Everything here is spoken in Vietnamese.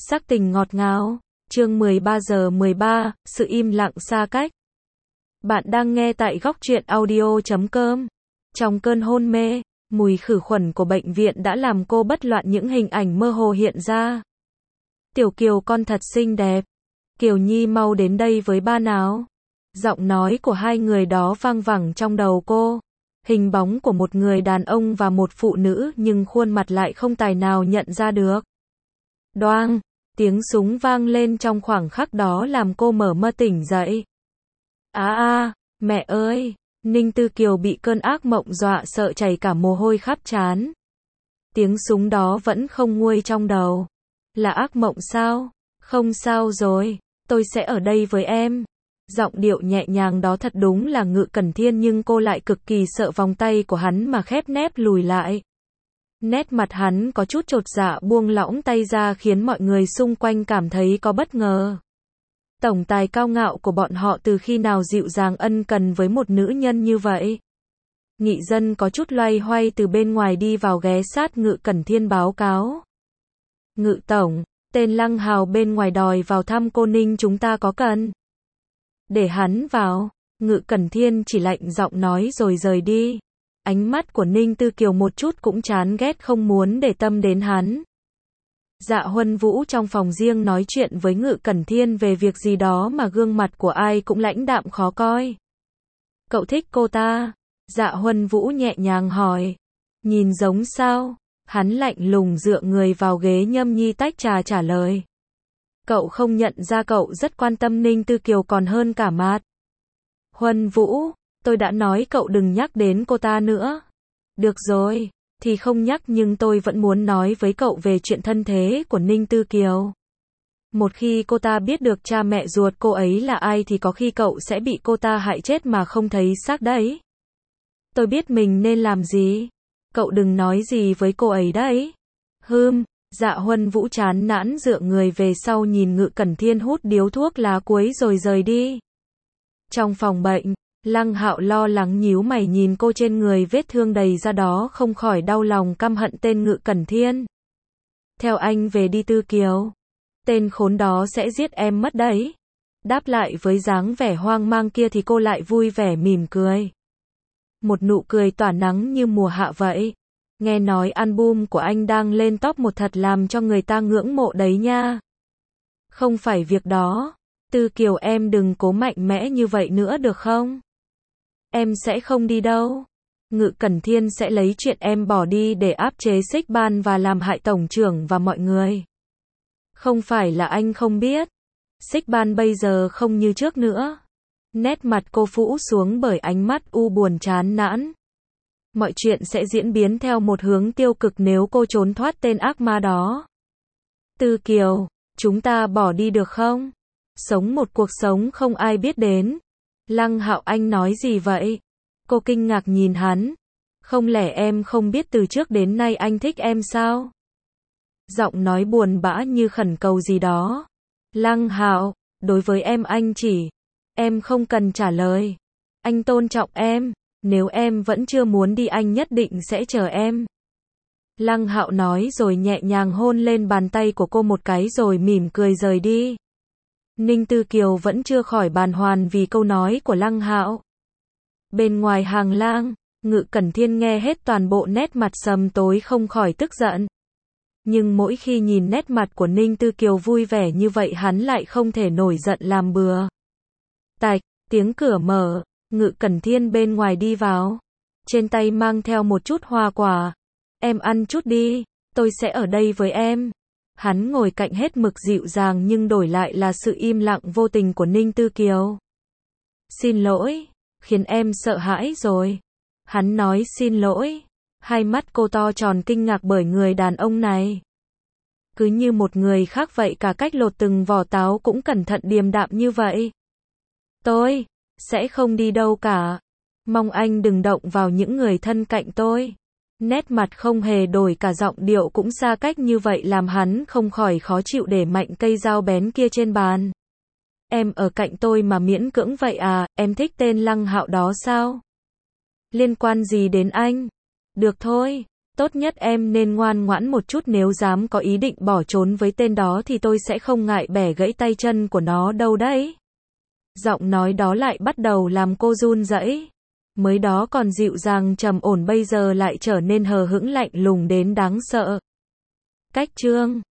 Sắc tình ngọt ngào. Chương 13:13, sự im lặng xa cách. Bạn đang nghe tại góc truyện audio.com. Trong cơn hôn mê, mùi khử khuẩn của bệnh viện đã làm cô bất loạn những hình ảnh mơ hồ hiện ra. Tiểu Kiều con thật xinh đẹp. Kiều Nhi mau đến đây với ba nào. Giọng nói của hai người đó vang vẳng trong đầu cô. Hình bóng của một người đàn ông và một phụ nữ nhưng khuôn mặt lại không tài nào nhận ra được. Đoang, tiếng súng vang lên trong khoảng khắc đó làm cô mở mơ tỉnh dậy. Mẹ ơi, Ninh Tư Kiều bị cơn ác mộng dọa sợ chảy cả mồ hôi khắp trán. Tiếng súng đó vẫn không nguôi trong đầu. Là ác mộng sao? Không sao rồi, tôi sẽ ở đây với em. Giọng điệu nhẹ nhàng đó thật đúng là Ngự Cẩn Thiên, nhưng cô lại cực kỳ sợ vòng tay của hắn mà khép nép lùi lại. Nét mặt hắn có chút chột dạ buông lỏng tay ra khiến mọi người xung quanh cảm thấy có bất ngờ. Tổng tài cao ngạo của bọn họ từ khi nào dịu dàng ân cần với một nữ nhân như vậy? Nghị Dân có chút loay hoay từ bên ngoài đi vào ghé sát Ngự Cẩn Thiên báo cáo. Ngự Tổng, tên Lăng Hào bên ngoài đòi vào thăm cô Ninh, chúng ta có cần để hắn vào. Ngự Cẩn Thiên chỉ lạnh giọng nói rồi rời đi. Ánh mắt của Ninh Tư Kiều một chút cũng chán ghét, không muốn để tâm đến hắn. Dạ Huân Vũ trong phòng riêng nói chuyện với Ngự Cẩn Thiên về việc gì đó mà gương mặt của ai cũng lãnh đạm khó coi. Cậu thích cô ta? Dạ Huân Vũ nhẹ nhàng hỏi. Nhìn giống sao? Hắn lạnh lùng dựa người vào ghế nhâm nhi tách trà trả lời. Cậu không nhận ra cậu rất quan tâm Ninh Tư Kiều còn hơn cả Mạt. Huân Vũ, tôi đã nói cậu đừng nhắc đến cô ta nữa. Được rồi, thì không nhắc, nhưng tôi vẫn muốn nói với cậu về chuyện thân thế của Ninh Tư Kiều. Một khi cô ta biết được cha mẹ ruột cô ấy là ai thì có khi cậu sẽ bị cô ta hại chết mà không thấy xác đấy. Tôi biết mình nên làm gì. Cậu đừng nói gì với cô ấy đấy. Dạ Huân Vũ chán nản dựa người về sau nhìn Ngự Cẩn Thiên hút điếu thuốc lá cuối rồi rời đi. Trong phòng bệnh, Lăng Hạo lo lắng nhíu mày nhìn cô trên người vết thương đầy ra đó, không khỏi đau lòng căm hận tên Ngự Cẩn Thiên. Theo anh về đi Tư Kiều. Tên khốn đó sẽ giết em mất đấy. Đáp lại với dáng vẻ hoang mang kia thì cô lại vui vẻ mỉm cười. Một nụ cười tỏa nắng như mùa hạ vậy. Nghe nói album của anh đang lên top 1 thật làm cho người ta ngưỡng mộ đấy nha. Không phải việc đó. Tư Kiều em đừng cố mạnh mẽ như vậy nữa được không? Em sẽ không đi đâu. Ngự Cẩn Thiên sẽ lấy chuyện em bỏ đi để áp chế Xích Ban và làm hại tổng trưởng và mọi người. Không phải là anh không biết. Xích Ban bây giờ không như trước nữa. Nét mặt cô phũ xuống bởi ánh mắt u buồn chán nản. Mọi chuyện sẽ diễn biến theo một hướng tiêu cực nếu cô trốn thoát tên ác ma đó. Tư Kiều, chúng ta bỏ đi được không? Sống một cuộc sống không ai biết đến. Lăng Hạo, anh nói gì vậy? Cô kinh ngạc nhìn hắn. Không lẽ em không biết từ trước đến nay anh thích em sao? Giọng nói buồn bã như khẩn cầu gì đó. Lăng Hạo, đối với em anh chỉ. Em không cần trả lời. Anh tôn trọng em. Nếu em vẫn chưa muốn đi anh nhất định sẽ chờ em. Lăng Hạo nói rồi nhẹ nhàng hôn lên bàn tay của cô một cái rồi mỉm cười rời đi. Ninh Tư Kiều vẫn chưa khỏi bàng hoàng vì câu nói của Lăng Hạo. Bên ngoài hàng lang, Ngự Cẩn Thiên nghe hết toàn bộ nét mặt sầm tối không khỏi tức giận. Nhưng mỗi khi nhìn nét mặt của Ninh Tư Kiều vui vẻ như vậy hắn lại không thể nổi giận làm bừa. Tạch, tiếng cửa mở, Ngự Cẩn Thiên bên ngoài đi vào. Trên tay mang theo một chút hoa quả. Em ăn chút đi, tôi sẽ ở đây với em. Hắn ngồi cạnh hết mực dịu dàng nhưng đổi lại là sự im lặng vô tình của Ninh Tư Kiều. Xin lỗi, khiến em sợ hãi rồi. Hắn nói xin lỗi. Hai mắt cô to tròn kinh ngạc bởi người đàn ông này. Cứ như một người khác vậy, cả cách lột từng vỏ táo cũng cẩn thận điềm đạm như vậy. Tôi sẽ không đi đâu cả. Mong anh đừng động vào những người thân cạnh tôi. Nét mặt không hề đổi, cả giọng điệu cũng xa cách như vậy làm hắn không khỏi khó chịu để mạnh cây dao bén kia trên bàn. Em ở cạnh tôi mà miễn cưỡng vậy à? Em thích tên Lăng Hạo đó sao? Liên quan gì đến anh? Được thôi, Tốt nhất em nên ngoan ngoãn một chút, nếu dám có ý định bỏ trốn với tên đó thì tôi sẽ không ngại bẻ gãy tay chân của nó đâu đấy. Giọng nói đó lại bắt đầu làm cô run rẩy. Mới đó còn dịu dàng trầm ổn, bây giờ lại trở nên hờ hững lạnh lùng đến đáng sợ. Cách chương